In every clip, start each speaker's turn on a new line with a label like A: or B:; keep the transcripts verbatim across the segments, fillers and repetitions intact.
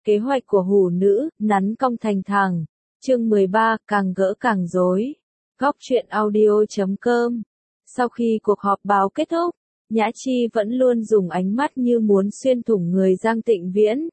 A: Kế hoạch của hủ nữ, nắn cong thành thẳng. Chương mười ba, càng gỡ càng rối. Góc truyện audio chấm com. Sau khi cuộc họp báo kết thúc, Nhã Chi vẫn luôn dùng ánh mắt như muốn xuyên thủng người Giang Tịnh Viễn.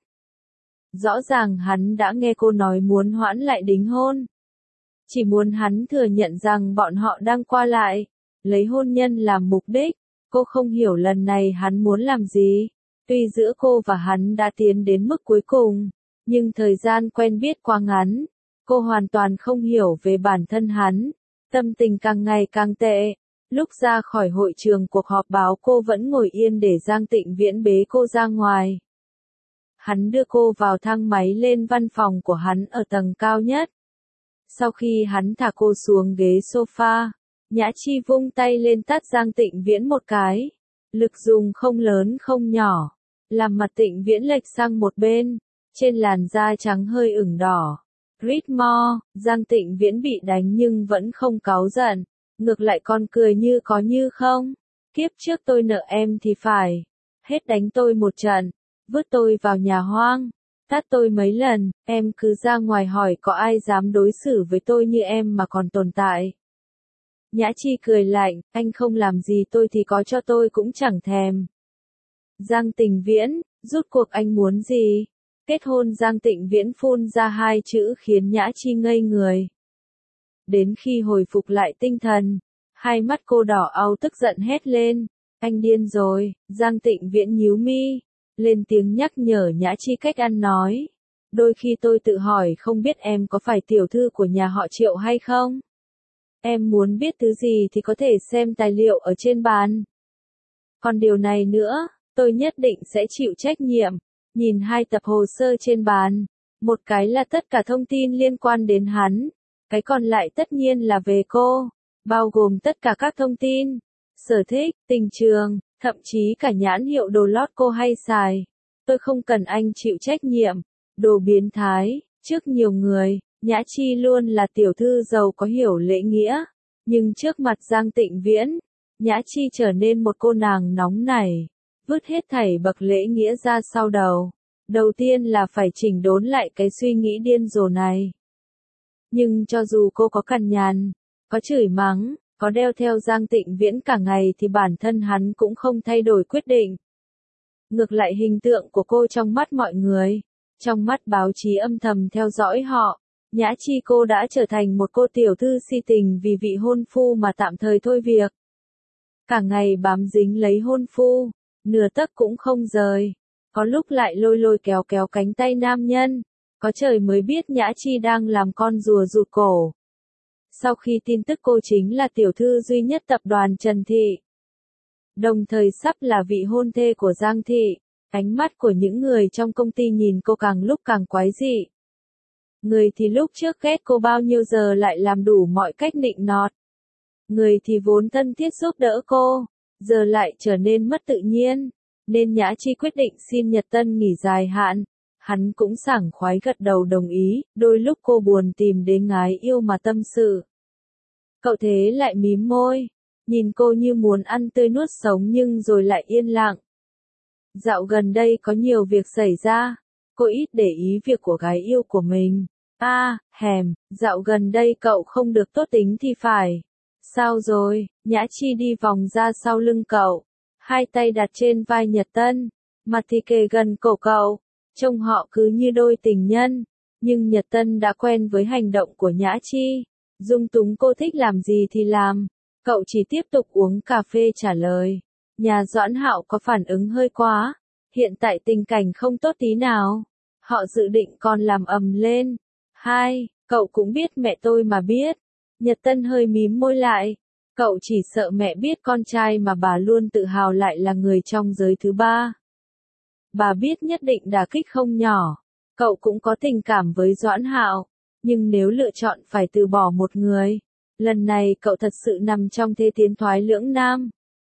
A: Rõ ràng hắn đã nghe cô nói muốn hoãn lại đính hôn. Chỉ muốn hắn thừa nhận rằng bọn họ đang qua lại, lấy hôn nhân làm mục đích. Cô không hiểu lần này hắn muốn làm gì. Tuy giữa cô và hắn đã tiến đến mức cuối cùng, nhưng thời gian quen biết quá ngắn. Cô hoàn toàn không hiểu về bản thân hắn. Tâm tình càng ngày càng tệ. Lúc ra khỏi hội trường cuộc họp báo cô vẫn ngồi yên để Giang Tịnh Viễn bế cô ra ngoài. Hắn đưa cô vào thang máy lên văn phòng của hắn ở tầng cao nhất. Sau khi hắn thả cô xuống ghế sofa, Nhã Chi vung tay lên tát Giang Tịnh Viễn một cái. Lực dùng không lớn không nhỏ, làm mặt Tịnh Viễn lệch sang một bên, trên làn da trắng hơi ửng đỏ. Rít mo, Giang Tịnh Viễn bị đánh nhưng vẫn không cáu giận, ngược lại còn cười như có như không. Kiếp trước tôi nợ em thì phải, hết đánh tôi một trận, vứt tôi vào nhà hoang, tát tôi mấy lần, em cứ ra ngoài hỏi có ai dám đối xử với tôi như em mà còn tồn tại. Nhã Chi cười lạnh, anh không làm gì tôi thì có cho tôi cũng chẳng thèm. Giang Tịnh Viễn, rút cuộc anh muốn gì? Kết hôn. Giang Tịnh Viễn phun ra hai chữ khiến Nhã Chi ngây người. Đến khi hồi phục lại tinh thần, hai mắt cô đỏ au tức giận hét lên, anh điên rồi. Giang Tịnh Viễn nhíu mi, lên tiếng nhắc nhở Nhã Chi cách ăn nói. Đôi khi tôi tự hỏi không biết em có phải tiểu thư của nhà họ Triệu hay không? Em muốn biết thứ gì thì có thể xem tài liệu ở trên bàn. Còn điều này nữa, tôi nhất định sẽ chịu trách nhiệm. Nhìn hai tập hồ sơ trên bàn, một cái là tất cả thông tin liên quan đến hắn, cái còn lại tất nhiên là về cô, bao gồm tất cả các thông tin, sở thích, tình trường, thậm chí cả nhãn hiệu đồ lót cô hay xài. Tôi không cần anh chịu trách nhiệm, đồ biến thái. Trước nhiều người, Nhã Chi luôn là tiểu thư giàu có hiểu lễ nghĩa, nhưng trước mặt Giang Tịnh Viễn, Nhã Chi trở nên một cô nàng nóng nảy, vứt hết thảy bậc lễ nghĩa ra sau đầu. Đầu tiên là phải chỉnh đốn lại cái suy nghĩ điên rồ này. Nhưng cho dù cô có cằn nhằn, có chửi mắng, có đeo theo Giang Tịnh Viễn cả ngày thì bản thân hắn cũng không thay đổi quyết định. Ngược lại hình tượng của cô trong mắt mọi người, trong mắt báo chí âm thầm theo dõi họ, Nhã Chi cô đã trở thành một cô tiểu thư si tình vì vị hôn phu mà tạm thời thôi việc. Cả ngày bám dính lấy hôn phu, nửa tấc cũng không rời. Có lúc lại lôi lôi kéo kéo cánh tay nam nhân. Có trời mới biết Nhã Chi đang làm con rùa rụt cổ. Sau khi tin tức cô chính là tiểu thư duy nhất tập đoàn Trần Thị, đồng thời sắp là vị hôn thê của Giang Thị, ánh mắt của những người trong công ty nhìn cô càng lúc càng quái dị. Người thì lúc trước ghét cô bao nhiêu giờ lại làm đủ mọi cách nịnh nọt. Người thì vốn thân thiết giúp đỡ cô, giờ lại trở nên mất tự nhiên. Nên Nhã Chi quyết định xin Nhật Tân nghỉ dài hạn. Hắn cũng sảng khoái gật đầu đồng ý, đôi lúc cô buồn tìm đến ngái yêu mà tâm sự. Cậu thế lại mím môi, nhìn cô như muốn ăn tươi nuốt sống nhưng rồi lại yên lặng. Dạo gần đây có nhiều việc xảy ra, cô ít để ý việc của gái yêu của mình. A, à, hèm, dạo gần đây cậu không được tốt tính thì phải. Sao rồi? Nhã Chi đi vòng ra sau lưng cậu, hai tay đặt trên vai Nhật Tân, mặt thì kề gần cổ cậu, trông họ cứ như đôi tình nhân. Nhưng Nhật Tân đã quen với hành động của Nhã Chi, dung túng cô thích làm gì thì làm. Cậu chỉ tiếp tục uống cà phê trả lời. Nhà Doãn Hạo có phản ứng hơi quá, hiện tại tình cảnh không tốt tí nào. Họ dự định còn làm ầm lên. Hai, cậu cũng biết mẹ tôi mà biết. Nhật Tân hơi mím môi lại. Cậu chỉ sợ mẹ biết con trai mà bà luôn tự hào lại là người trong giới thứ ba. Bà biết nhất định đả kích không nhỏ. Cậu cũng có tình cảm với Doãn Hạo, nhưng nếu lựa chọn phải từ bỏ một người, lần này cậu thật sự nằm trong thế tiến thoái lưỡng nan.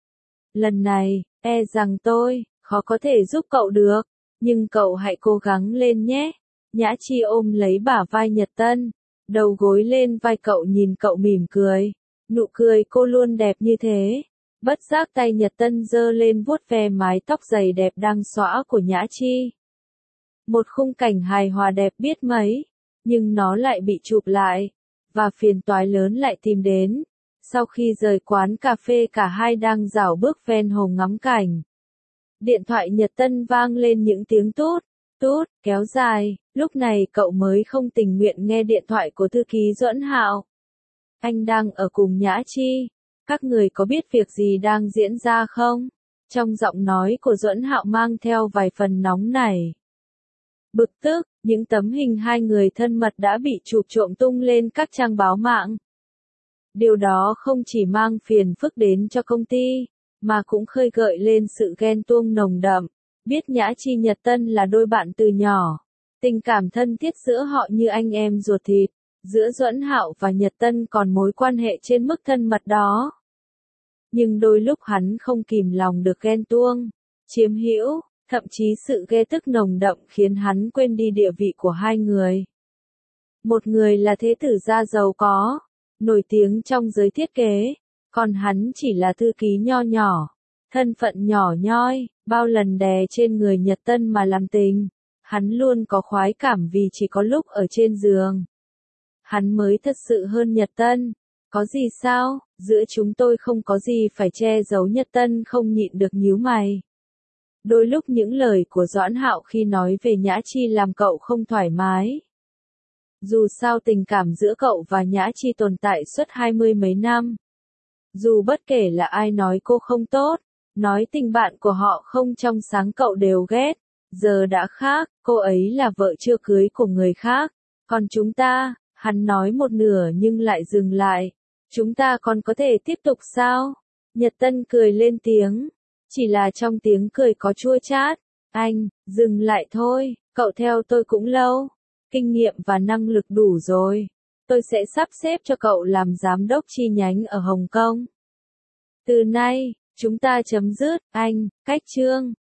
A: Lần này, e rằng tôi khó có thể giúp cậu được, nhưng cậu hãy cố gắng lên nhé. Nhã Chi ôm lấy bả vai Nhật Tân, đầu gối lên vai cậu nhìn cậu mỉm cười. Nụ cười cô luôn đẹp như thế. Bất giác tay Nhật Tân giơ lên vuốt ve mái tóc dày đẹp đang xõa của Nhã Chi. Một khung cảnh hài hòa đẹp biết mấy, nhưng nó lại bị chụp lại, và phiền toái lớn lại tìm đến. Sau khi rời quán cà phê cả hai đang rảo bước ven hồ ngắm cảnh. Điện thoại Nhật Tân vang lên những tiếng tút, tút, kéo dài, lúc này cậu mới không tình nguyện nghe điện thoại của thư ký Duẫn Hạo. Anh đang ở cùng Nhã Chi, các người có biết việc gì đang diễn ra không? Trong giọng nói của Duẫn Hạo mang theo vài phần nóng nảy. Bực tức, những tấm hình hai người thân mật đã bị chụp trộm tung lên các trang báo mạng. Điều đó không chỉ mang phiền phức đến cho công ty, mà cũng khơi gợi lên sự ghen tuông nồng đậm. Biết Nhã Chi Nhật Tân là đôi bạn từ nhỏ, tình cảm thân thiết giữa họ như anh em ruột thịt, giữa Duẫn Hạo và Nhật Tân còn mối quan hệ trên mức thân mật đó. Nhưng đôi lúc hắn không kìm lòng được ghen tuông, chiếm hữu, thậm chí sự ghe tức nồng đậm khiến hắn quên đi địa vị của hai người. Một người là thế tử gia giàu có, nổi tiếng trong giới thiết kế, còn hắn chỉ là thư ký nho nhỏ, thân phận nhỏ nhoi, bao lần đè trên người Nhật Tân mà làm tình. Hắn luôn có khoái cảm vì chỉ có lúc ở trên giường, hắn mới thật sự hơn Nhật Tân. Có gì sao, giữa chúng tôi không có gì phải che giấu. Nhật Tân không nhịn được nhíu mày. Đôi lúc những lời của Doãn Hạo khi nói về Nhã Chi làm cậu không thoải mái. Dù sao tình cảm giữa cậu và Nhã Chi tồn tại suốt hai mươi mấy năm. Dù bất kể là ai nói cô không tốt, nói tình bạn của họ không trong sáng cậu đều ghét. Giờ đã khác, cô ấy là vợ chưa cưới của người khác. Còn chúng ta, hắn nói một nửa nhưng lại dừng lại. Chúng ta còn có thể tiếp tục sao? Nhật Tân cười lên tiếng. Chỉ là trong tiếng cười có chua chát. Anh, dừng lại thôi, cậu theo tôi cũng lâu. Kinh nghiệm và năng lực đủ rồi. Tôi sẽ sắp xếp cho cậu làm giám đốc chi nhánh ở Hồng Kông. Từ nay, chúng ta chấm dứt, anh, cách chương.